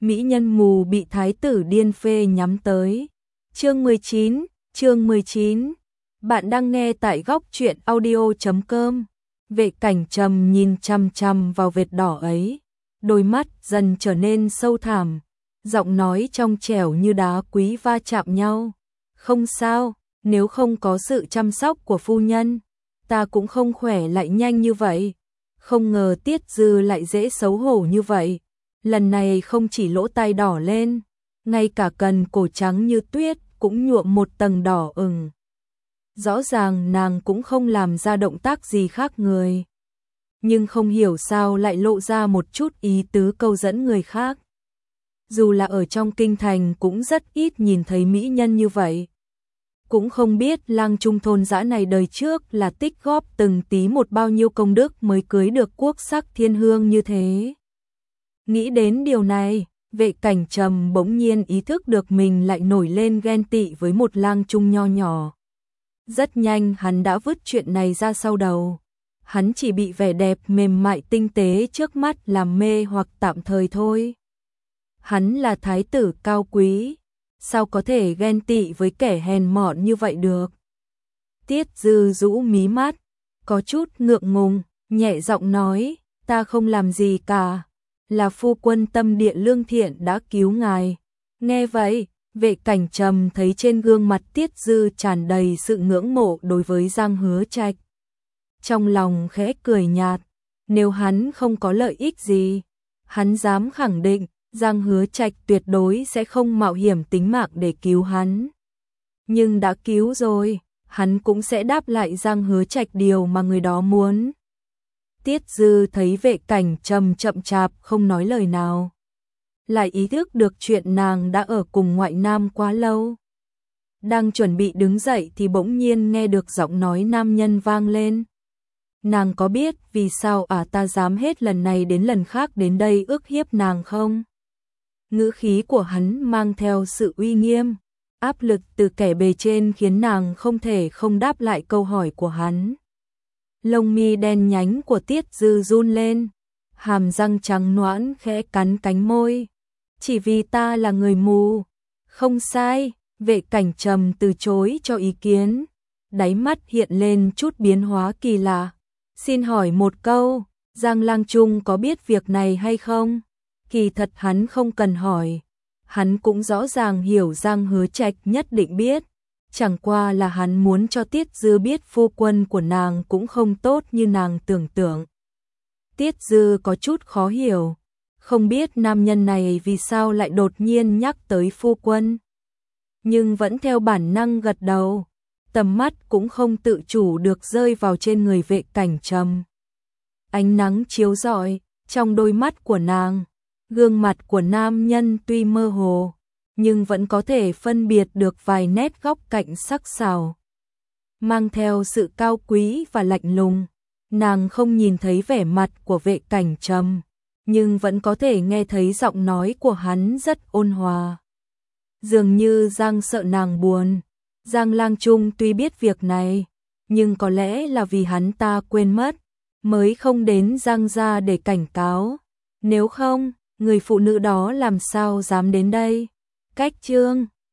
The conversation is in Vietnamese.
Mỹ nhân mù bị thái tử điên phê nhắm tới. Chương 19. Bạn đang nghe tại góc truyện audio.com. Vệ Cảnh Trầm nhìn chằm chằm vào vệt đỏ ấy, đôi mắt dần trở nên sâu thẳm, giọng nói trong trẻo như đá quý va chạm nhau. Không sao, nếu không có sự chăm sóc của phu nhân, ta cũng không khỏe lại nhanh như vậy. Không ngờ Tiết Dư lại dễ xấu hổ như vậy. Lần này không chỉ lỗ tai đỏ lên, ngay cả cần cổ trắng như tuyết cũng nhuộm một tầng đỏ ửng. Rõ ràng nàng cũng không làm ra động tác gì khác người, nhưng không hiểu sao lại lộ ra một chút ý tứ câu dẫn người khác. Dù là ở trong kinh thành cũng rất ít nhìn thấy mỹ nhân như vậy. Cũng không biết lang trung thôn dã này đời trước là tích góp từng tí một bao nhiêu công đức mới cưới được quốc sắc thiên hương như thế. Nghĩ đến điều này, Vệ Cảnh Trầm bỗng nhiên ý thức được mình lại nổi lên ghen tị với một lang trung nho nhỏ. Rất nhanh hắn đã vứt chuyện này ra sau đầu. Hắn chỉ bị vẻ đẹp mềm mại tinh tế trước mắt làm mê hoặc tạm thời thôi. Hắn là thái tử cao quý, sao có thể ghen tị với kẻ hèn mọn như vậy được? Tiết Dư rũ mí mắt, có chút ngượng ngùng, nhẹ giọng nói, ta không làm gì cả, là phu quân tâm địa lương thiện đã cứu ngài. Nghe vậy, Vệ Cảnh Trầm thấy trên gương mặt Tiết Dư tràn đầy sự ngưỡng mộ đối với Giang Hứa Trạch. Trong lòng khẽ cười nhạt, nếu hắn không có lợi ích gì, hắn dám khẳng định Giang Hứa Trạch tuyệt đối sẽ không mạo hiểm tính mạng để cứu hắn. Nhưng đã cứu rồi, hắn cũng sẽ đáp lại Giang Hứa Trạch điều mà người đó muốn. Tiết Dư thấy Vệ Cảnh Trầm chậm chạp không nói lời nào, lại ý thức được chuyện nàng đã ở cùng ngoại nam quá lâu. Đang chuẩn bị đứng dậy thì bỗng nhiên nghe được giọng nói nam nhân vang lên. Nàng có biết vì sao ta dám hết lần này đến lần khác đến đây ức hiếp nàng không? Ngữ khí của hắn mang theo sự uy nghiêm, áp lực từ kẻ bề trên khiến nàng không thể không đáp lại câu hỏi của hắn. Lông mi đen nhánh của Tiết Dư run lên, hàm răng trắng nõn khẽ cắn cánh môi. Chỉ vì ta là người mù. Không sai, Vệ Cảnh Trầm từ chối cho ý kiến, đáy mắt hiện lên chút biến hóa kỳ lạ. Xin hỏi một câu, Giang lang trung có biết việc này hay không? Kỳ thật hắn không cần hỏi, hắn cũng rõ ràng hiểu Giang Hứa Trạch nhất định biết. Chẳng qua là hắn muốn cho Tiết Dư biết phu quân của nàng cũng không tốt như nàng tưởng tượng. Tiết Dư có chút khó hiểu, không biết nam nhân này vì sao lại đột nhiên nhắc tới phu quân. Nhưng vẫn theo bản năng gật đầu, tầm mắt cũng không tự chủ được rơi vào trên người Vệ Cảnh Trầm. Ánh nắng chiếu rọi trong đôi mắt của nàng, gương mặt của nam nhân tuy mơ hồ, nhưng vẫn có thể phân biệt được vài nét góc cạnh sắc sảo, mang theo sự cao quý và lạnh lùng. Nàng không nhìn thấy vẻ mặt của Vệ Cảnh Trầm, nhưng vẫn có thể nghe thấy giọng nói của hắn rất ôn hòa. Dường như Giang sợ nàng buồn. Giang lang trung tuy biết việc này, nhưng có lẽ là vì hắn ta quên mất, mới không đến Giang gia để cảnh cáo. Nếu không, người phụ nữ đó làm sao dám đến đây? Cách chương